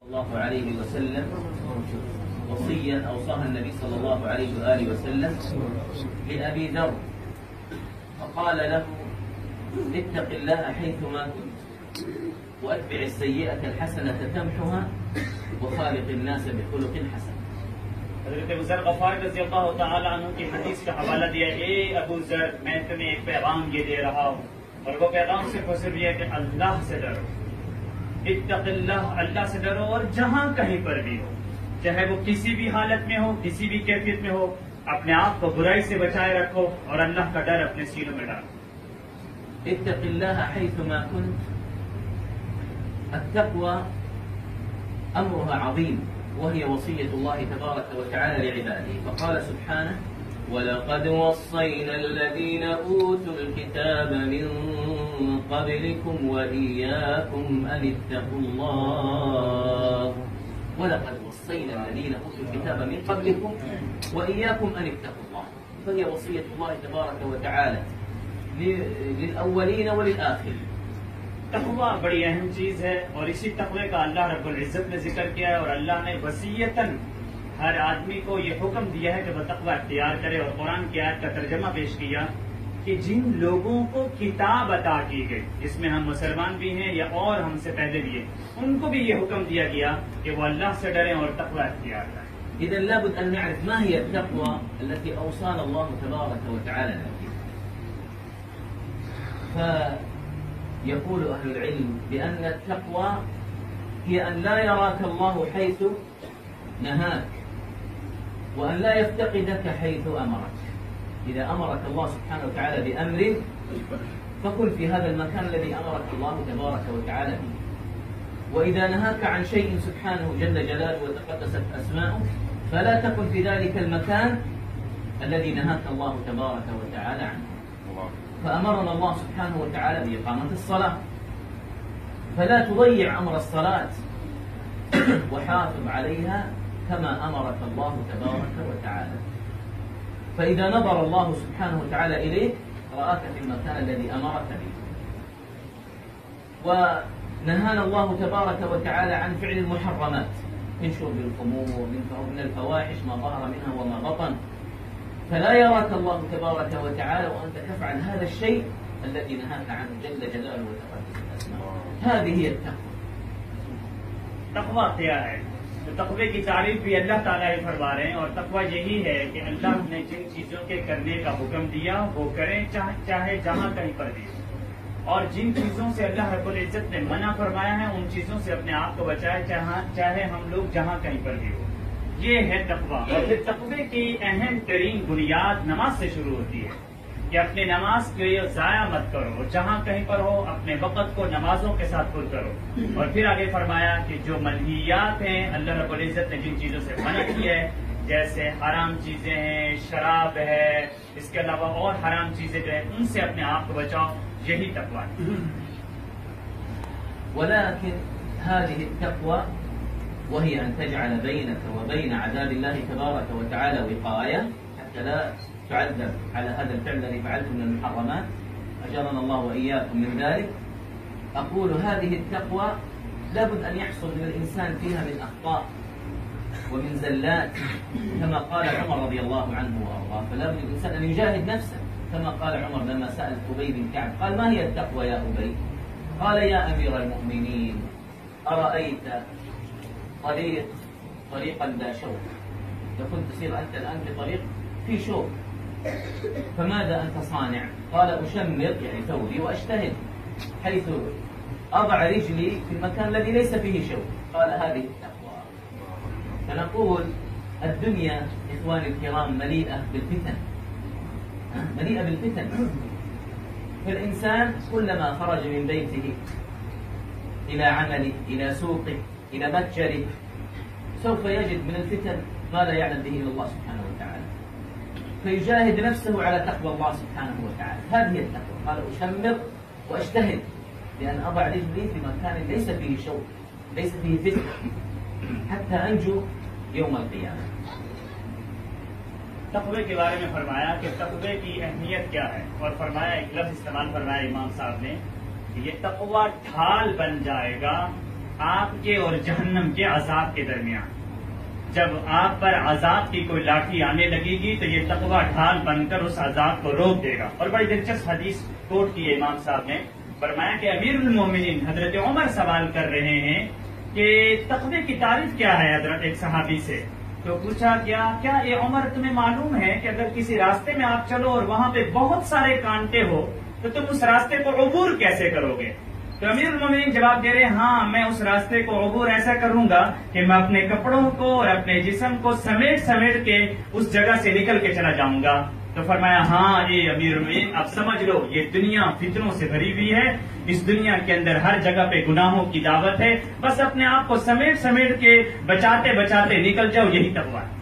الله عليه وسلم وصيا أوصاها النبي صلى الله عليه وآله وسلم لأبي ذر، فقال له: اتق الله حيثما كنت وأتبع السيئة الحسنة تمحها وخالق الناس بخلق حسن। हज़रत अबू ज़र गफ़ारी रज़ी अल्लाह तआला अन्हु की हदीस का हवाला दिया, ए अबू ज़र, मैं तुम्हें एक पैगाम ये दे रहा हूँ और वो पैगाम सिर्फ और सिर्फ ये है कि अल्लाह से डरो। इत्तक़िल्लाह, अल्लाह से डरो, और जहाँ कहीं पर भी हो, चाहे वो किसी भी हालत में हो, किसी भी कैफियत में हो, अपने आप को बुराई से बचाए रखो और अल्लाह का डर अपने सीनों में डालो। इत्तक़िल्लाह हैथुमा कुन्त, अत्तक़वा अम्रुहा अज़ीम वहिय वसिय्यतुल्लाह तबारक व तआला लिइबादिही, फ़क़ाल सुब्हानहु वलक़द वस्सैना अल्लज़ीना ऊतुल किताब मिन क़ब्लिकुम व इय्याकुम अन इत्तक़ुल्लाह वलक़द वस्सैना अल्लज़ीना ऊतुल किताब मिन क़ब्लिकुम व इय्याकुम अन इत्तक़ुल्लाह, फ़हिय वसिय्यतुल्लाह तबारक व तआला लिलअव्वलीन व लिलआखिरीन। तक़वा बड़ी अहम चीज है और इसी तक़वे का अल्लाह रब्बुल इज़्ज़त ने जिक्र किया है और अल्लाह ने वसीयतन हर आदमी को ये हुक्म दिया है कि वह तक़वा इख्तियार करे। और कुरान की आयत का तर्जमा पेश किया कि जिन लोगों को किताब अता की गई, जिसमें हम मुसलमान भी हैं या और हमसे पहले भी है, उनको भी ये हुक्म दिया गया कि वो अल्लाह से डरें और तक़वा इख्तियार करें। إذن لابد أن نعرف ما هي التقوى التي أوصانا الله تبارك وتعالى بها. يقول أهل العلم بأن التقوى هي أن لا يراك الله حيث نهاك وأن لا يفتقدك حيث أمرك. إذا أمرك الله سبحانه وتعالى بأمر فكن في هذا المكان الذي أمرك الله تبارك وتعالى به، وإذا نهاك عن شيء سبحانه جل جلاله وتقدست أسماؤه فلا تكن في ذلك المكان الذي نهاك الله تبارك وتعالى عنه. فأمرنا الله سبحانه وتعالى بإقامة الصلاة، فلا تضيع أمر الصلاة وحافظ عليها كما أمرك الله تبارك وتعالى. فإذا نظر الله سبحانه وتعالى إليك رآك في المكان الذي أمرك به. ونهانا الله تبارك وتعالى عن فعل المحرمات من شرب الخمور، من الفواحش ما ظهر منها وما بطن، فلا يراك الله تبارك وتعالى وأنت تفعل هذا الشيء الذي نهاك عنه جل جلاله وتقدست أسماؤه. هذه هي التقوى. तक़वा क्या है? तो तक़वे की तारीफ भी अल्लाह ताला ही फरमा रहे हैं और तक़वा यही है कि अल्लाह ने जिन चीजों के करने का हुक्म दिया वो करें, चाहे जहाँ कहीं पर भी, और जिन चीजों से अल्लाह रब्बुल इज़्ज़त ने मना फरमाया है उन चीजों से अपने आप को बचाए, चाहे हम लोग जहाँ कहीं पर भी हो। ये है तक़वा। और फिर तक़वे की अहम तरीन बुनियाद नमाज से शुरू होती है कि अपनी नमाज को ज़ाया मत करो, जहाँ कहीं पर हो अपने वक़्त को नमाजों के साथ पुर करो। और फिर आगे फरमाया कि जो मनहियात हैं, अल्लाह रब्बुल इज़्ज़त ने जिन चीज़ों से मना की है, जैसे हराम चीज़ें हैं, शराब है, इसके अलावा और हराम चीज़ें जो है उनसे अपने आप को बचाओ, यही तक़वा है। ولكن هذه التقوى وهي أن تجعل بينك وبين عذاب الله تبارك وتعالى وقاية حتى لا تعذب على هذا الفعل الذي فعلته من المحرمات، أجرنا الله وإياكم من ذلك. أقول هذه التقوى لابد أن يحصل للإنسان فيها من أخطاء ومن زلات كما قال عمر رضي الله عنه وأرضاه، فلا بد الإنسان أن يجاهد نفسه كما قال عمر لما سأل أبي بن كعب قال: ما هي التقوى يا أبي؟ قال: يا أمير المؤمنين، أرأيت طريقا لا شوك، لو كنت تسير أنت الآن بطريق في شوك فماذا أنت صانع؟ قال: أشمر يعني ثوبي وأجتهد حيث أضع رجلي في المكان الذي ليس فيه شوك. قال: هذه التقوى. فنقول الدنيا إخواني الكرام مليئة بالفتن، مليئة بالفتن. فالإنسان كلما خرج من بيته إلى عمله إلى سوقه إلى متجره سوف يجد من الفتن ما لا يعلم به إلا الله سبحانه وتعالى، فيجاهد نفسه على تقوى الله سبحانه وتعالى. هذه التقوى. قال: أشمر وأجتهد لأن أضع رجلي في مكان ليس فيه شوك، ليس فيه فتن، حتى أنجو يوم القيامة. तक़वे के बारे में फरमाया कि तक़वे की अहमियत क्या है, और फरमाया एक लफ्ज़ इस्तेमाल फरमाया इमाम साहब ने कि ये तक़वा ढाल बन जाएगा आपके और जहन्नम के अजाब के दरमियान। जब आप पर अजाब की कोई लाठी आने लगेगी तो ये तकवा ढाल बनकर उस अजाब को रोक देगा। और बड़ी दिलचस्प हदीस कोट की इमाम साहब ने फरमाया कि अमीरुल मोमिनीन हजरत उमर सवाल कर रहे हैं कि तकवे की तारीफ क्या है हजरत, एक सहाबी से। तो पूछा क्या ये उमर तुम्हें मालूम है कि अगर किसी रास्ते में आप चलो और वहां पे बहुत सारे कांटे हो तो तुम उस रास्ते को अबूर कैसे करोगे? तो अमीरुल मोमिनीन जवाब दे रहे हैं, हाँ मैं उस रास्ते को अबूर ऐसा करूंगा कि मैं अपने कपड़ों को और अपने जिस्म को समेट समेट के उस जगह से निकल के चला जाऊंगा। तो फरमाया, हाँ ये अमीरुल मोमिनीन अब समझ लो ये दुनिया फितनों से भरी हुई है, इस दुनिया के अंदर हर जगह पे गुनाहों की दावत है, बस अपने आप को समेट समेट के बचाते बचाते निकल जाओ, यही तकवा है।